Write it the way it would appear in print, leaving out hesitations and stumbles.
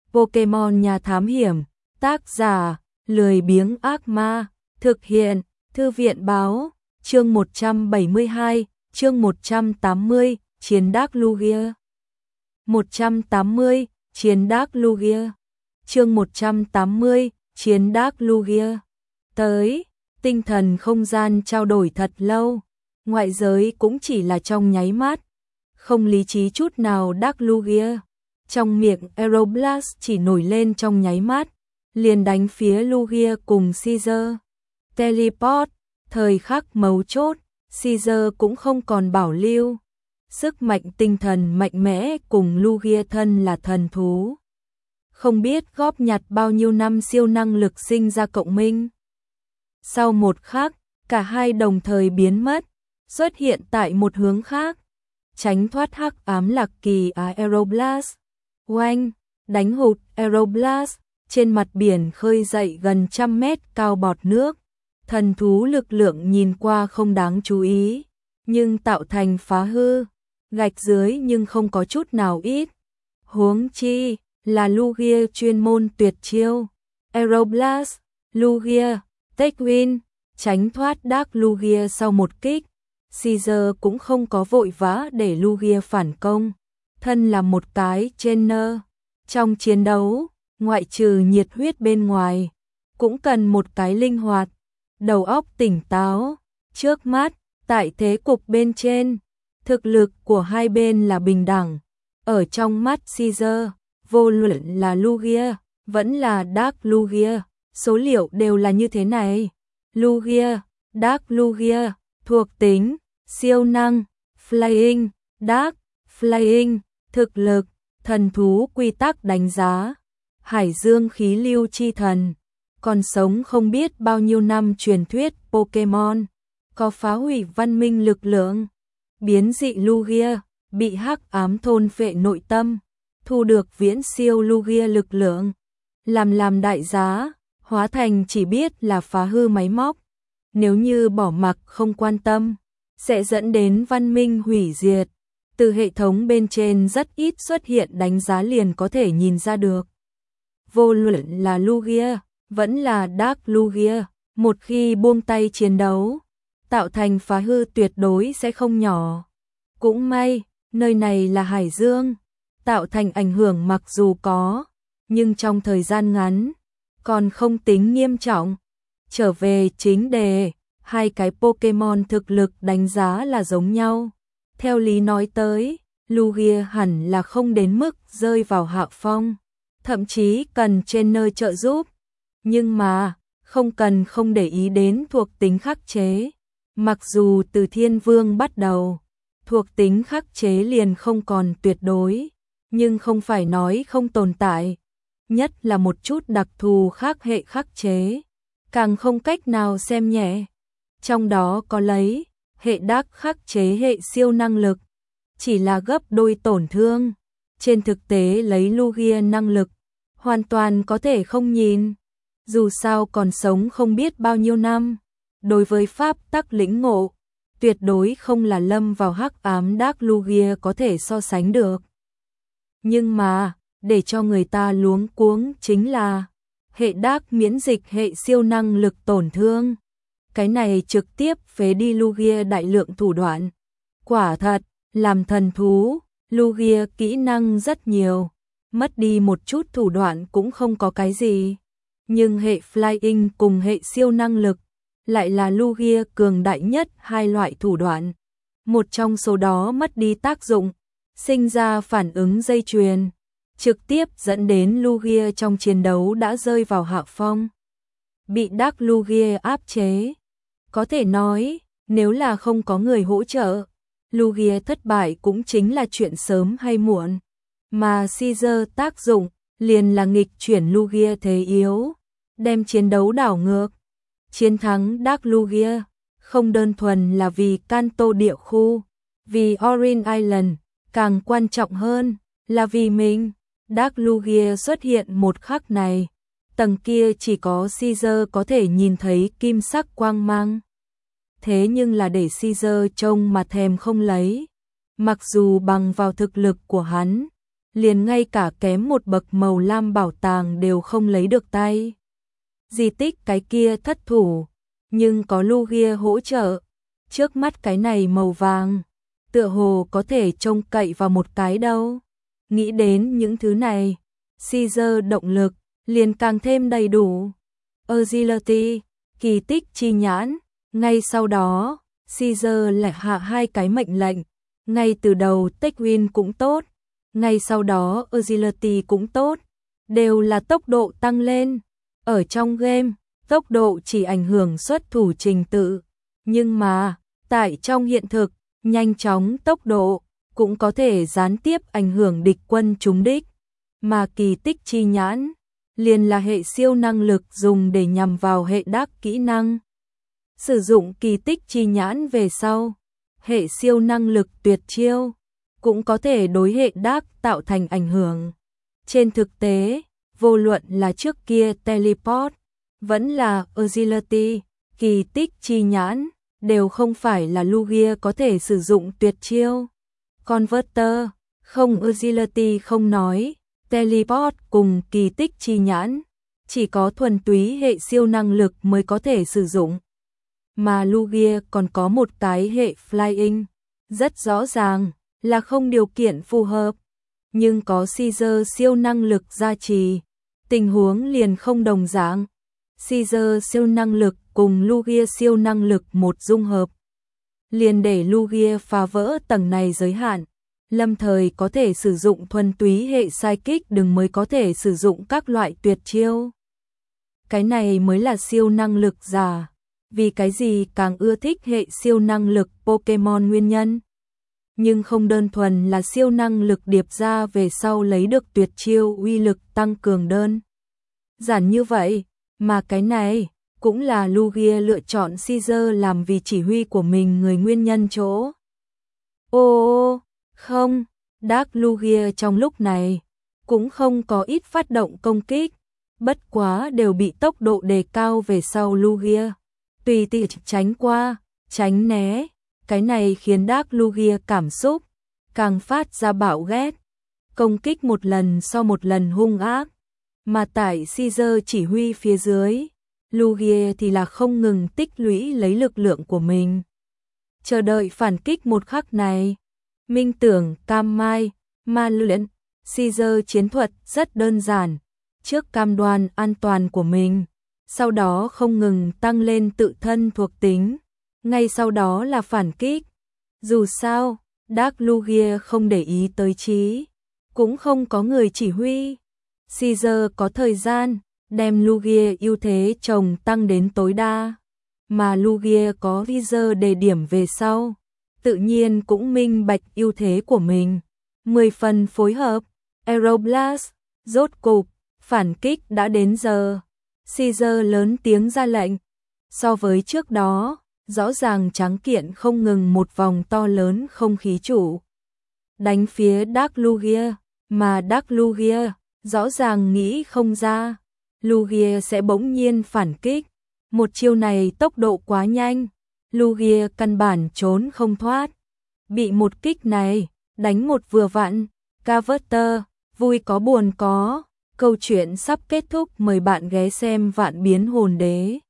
Pokemon Nhà Thám Hiểm, tác giả, lười biếng ác ma, thực hiện, Thư viện báo, chương 172, chương 180, Chiến Dark Lugia. 180, Chiến Dark Lugia. Chương 180, Chiến Dark Lugia. Tới, tinh thần không gian trao đổi thật lâu, ngoại giới cũng chỉ là trong nháy mắt, không lý trí chút nào. Dark Lugia trong miệng Aeroblast chỉ nổi lên trong nháy mắt, liền đánh phía Lugia cùng Caesar. Teleport, thời khắc mấu chốt, Caesar cũng không còn bảo lưu. Sức mạnh tinh thần mạnh mẽ cùng Lugia thân là thần thú. Không biết góp nhặt bao nhiêu năm siêu năng lực sinh ra cộng minh. Sau một khắc, cả hai đồng thời biến mất, xuất hiện tại một hướng khác, tránh thoát hắc ám lạc kỳ Aeroblast. Oanh, đánh hụt Aeroblast, trên mặt biển khơi dậy gần 100 mét cao bọt nước. Thần thú lực lượng nhìn qua không đáng chú ý, nhưng tạo thành phá hư, gạch dưới nhưng không có chút nào ít. Huống chi là Lugia chuyên môn tuyệt chiêu. Aeroblast, Lugia, Take Win, tránh thoát Dark Lugia sau một kích. Caesar cũng không có vội vã để Lugia phản công, thân là một cái trainer. Trong chiến đấu, ngoại trừ nhiệt huyết bên ngoài, cũng cần một cái linh hoạt, đầu óc tỉnh táo. Trước mắt, tại thế cục bên trên, thực lực của hai bên là bình đẳng. Ở trong mắt Caesar, vô luận là Lugia, vẫn là Dark Lugia, số liệu đều là như thế này. Lugia, Dark Lugia, thuộc tính, siêu năng, Flying, Dark, Flying, thực lực, thần thú quy tắc đánh giá, hải dương khí lưu chi thần, còn sống không biết bao nhiêu năm truyền thuyết Pokemon, có phá hủy văn minh lực lượng. Biến dị Lugia, bị hắc ám thôn phệ nội tâm, thu được viễn siêu Lugia lực lượng, làm đại giá, hóa thành chỉ biết là phá hư máy móc. Nếu như bỏ mặc không quan tâm, sẽ dẫn đến văn minh hủy diệt. Từ hệ thống bên trên rất ít xuất hiện đánh giá liền có thể nhìn ra được. Vô luận là Lugia, vẫn là Dark Lugia, một khi buông tay chiến đấu, tạo thành phá hư tuyệt đối sẽ không nhỏ. Cũng may, nơi này là hải dương, tạo thành ảnh hưởng mặc dù có, nhưng trong thời gian ngắn, còn không tính nghiêm trọng. Trở về chính đề, hai cái Pokemon thực lực đánh giá là giống nhau. Theo lý nói tới, Lugia hẳn là không đến mức rơi vào hạ phong, thậm chí cần trainer trợ giúp. Nhưng mà, không để ý đến thuộc tính khắc chế. Mặc dù từ Thiên Vương bắt đầu, thuộc tính khắc chế liền không còn tuyệt đối, nhưng không phải nói không tồn tại. Nhất là một chút đặc thù khác hệ khắc chế, càng không cách nào xem nhẹ. Trong đó có lấy hệ Dark khắc chế hệ siêu năng lực, chỉ là gấp đôi tổn thương. Trên thực tế lấy Lugia năng lực, hoàn toàn có thể không nhìn. Dù sao còn sống không biết bao nhiêu năm, đối với pháp tắc lĩnh ngộ, tuyệt đối không là lâm vào hắc ám Dark Lugia có thể so sánh được. Nhưng mà, để cho người ta luống cuống chính là hệ Dark miễn dịch hệ siêu năng lực tổn thương. Cái này trực tiếp phế đi Lugia đại lượng thủ đoạn. Quả thật, làm thần thú, Lugia kỹ năng rất nhiều, mất đi một chút thủ đoạn cũng không có cái gì. Nhưng hệ Flying cùng hệ siêu năng lực lại là Lugia cường đại nhất hai loại thủ đoạn. Một trong số đó mất đi tác dụng, sinh ra phản ứng dây chuyền, trực tiếp dẫn đến Lugia trong chiến đấu đã rơi vào hạ phong, bị Dark Lugia áp chế. Có thể nói, nếu là không có người hỗ trợ, Lugia thất bại cũng chính là chuyện sớm hay muộn. Mà Caesar tác dụng liền là nghịch chuyển Lugia thế yếu, đem chiến đấu đảo ngược. Chiến thắng Dark Lugia không đơn thuần là vì Kanto địa khu, vì Orin Island, càng quan trọng hơn là vì mình. Dark Lugia xuất hiện một khắc này, tầng kia chỉ có Caesar có thể nhìn thấy kim sắc quang mang. Thế nhưng là để Caesar trông mà thèm không lấy. Mặc dù bằng vào thực lực của hắn, liền ngay cả kém một bậc màu lam bảo tàng đều không lấy được tay. Di tích cái kia thất thủ, nhưng có Lugia hỗ trợ, trước mắt cái này màu vàng, tựa hồ có thể trông cậy vào một cái đâu. Nghĩ đến những thứ này, Caesar động lực liền càng thêm đầy đủ. Agility, kỳ tích chi nhãn, ngay sau đó, Caesar lại hạ hai cái mệnh lệnh, ngay từ đầu Techwin cũng tốt, ngay sau đó Agility cũng tốt, đều là tốc độ tăng lên. Ở trong game, tốc độ chỉ ảnh hưởng xuất thủ trình tự, nhưng mà, tại trong hiện thực, nhanh chóng tốc độ cũng có thể gián tiếp ảnh hưởng địch quân trúng đích, mà kỳ tích chi nhãn liền là hệ siêu năng lực dùng để nhằm vào hệ đắc kỹ năng. Sử dụng kỳ tích chi nhãn về sau, hệ siêu năng lực tuyệt chiêu cũng có thể đối hệ đắc tạo thành ảnh hưởng. Trên thực tế, vô luận là trước kia teleport, vẫn là agility, kỳ tích chi nhãn, đều không phải là Lugia có thể sử dụng tuyệt chiêu. Converter, không agility không nói, teleport cùng kỳ tích chi nhãn, chỉ có thuần túy hệ siêu năng lực mới có thể sử dụng. Mà Lugia còn có một cái hệ flying, rất rõ ràng là không điều kiện phù hợp, nhưng có Caesar siêu năng lực gia trì, tình huống liền không đồng dạng. Caesar siêu năng lực cùng Lugia siêu năng lực một dung hợp, liền để Lugia phá vỡ tầng này giới hạn, lâm thời có thể sử dụng thuần túy hệ psychic đừng mới có thể sử dụng các loại tuyệt chiêu. Cái này mới là siêu năng lực giả, vì cái gì càng ưa thích hệ siêu năng lực Pokemon nguyên nhân. Nhưng không đơn thuần là siêu năng lực điệp ra về sau lấy được tuyệt chiêu uy lực tăng cường đơn giản như vậy, mà cái này cũng là Lugia lựa chọn Caesar làm vì chỉ huy của mình người nguyên nhân chỗ. Ô, không, Dark Lugia trong lúc này cũng không có ít phát động công kích, bất quá đều bị tốc độ đề cao về sau Lugia tùy tiện tránh qua, tránh né, cái này khiến Dark Lugia cảm xúc càng phát ra bạo ghét, công kích một lần sau một lần hung ác, mà tại Caesar chỉ huy phía dưới, Lugia thì là không ngừng tích lũy lấy lực lượng của mình, chờ đợi phản kích một khắc này. Minh tưởng, cam mai, ma luyện, Caesar chiến thuật rất đơn giản, trước cam đoan an toàn của mình, sau đó không ngừng tăng lên tự thân thuộc tính, ngay sau đó là phản kích. Dù sao, Dark Lugia không để ý tới trí, cũng không có người chỉ huy. Caesar có thời gian đem Lugia ưu thế chồng tăng đến tối đa, mà Lugia có Visor đề điểm về sau, tự nhiên cũng minh bạch ưu thế của mình. 10 phần phối hợp, Aeroblast, rốt cục, phản kích đã đến giờ. Caesar lớn tiếng ra lệnh, so với trước đó, rõ ràng tráng kiện không ngừng một vòng to lớn không khí trụ. Đánh phía Dark Lugia, mà Dark Lugia rõ ràng nghĩ không ra, Lugia sẽ bỗng nhiên phản kích. Một chiêu này tốc độ quá nhanh, Lugia căn bản trốn không thoát. Bị một kích này, đánh một vừa vặn, Converter, vui có buồn có. Câu chuyện sắp kết thúc, mời bạn ghé xem Vạn Biến Hồn Đế.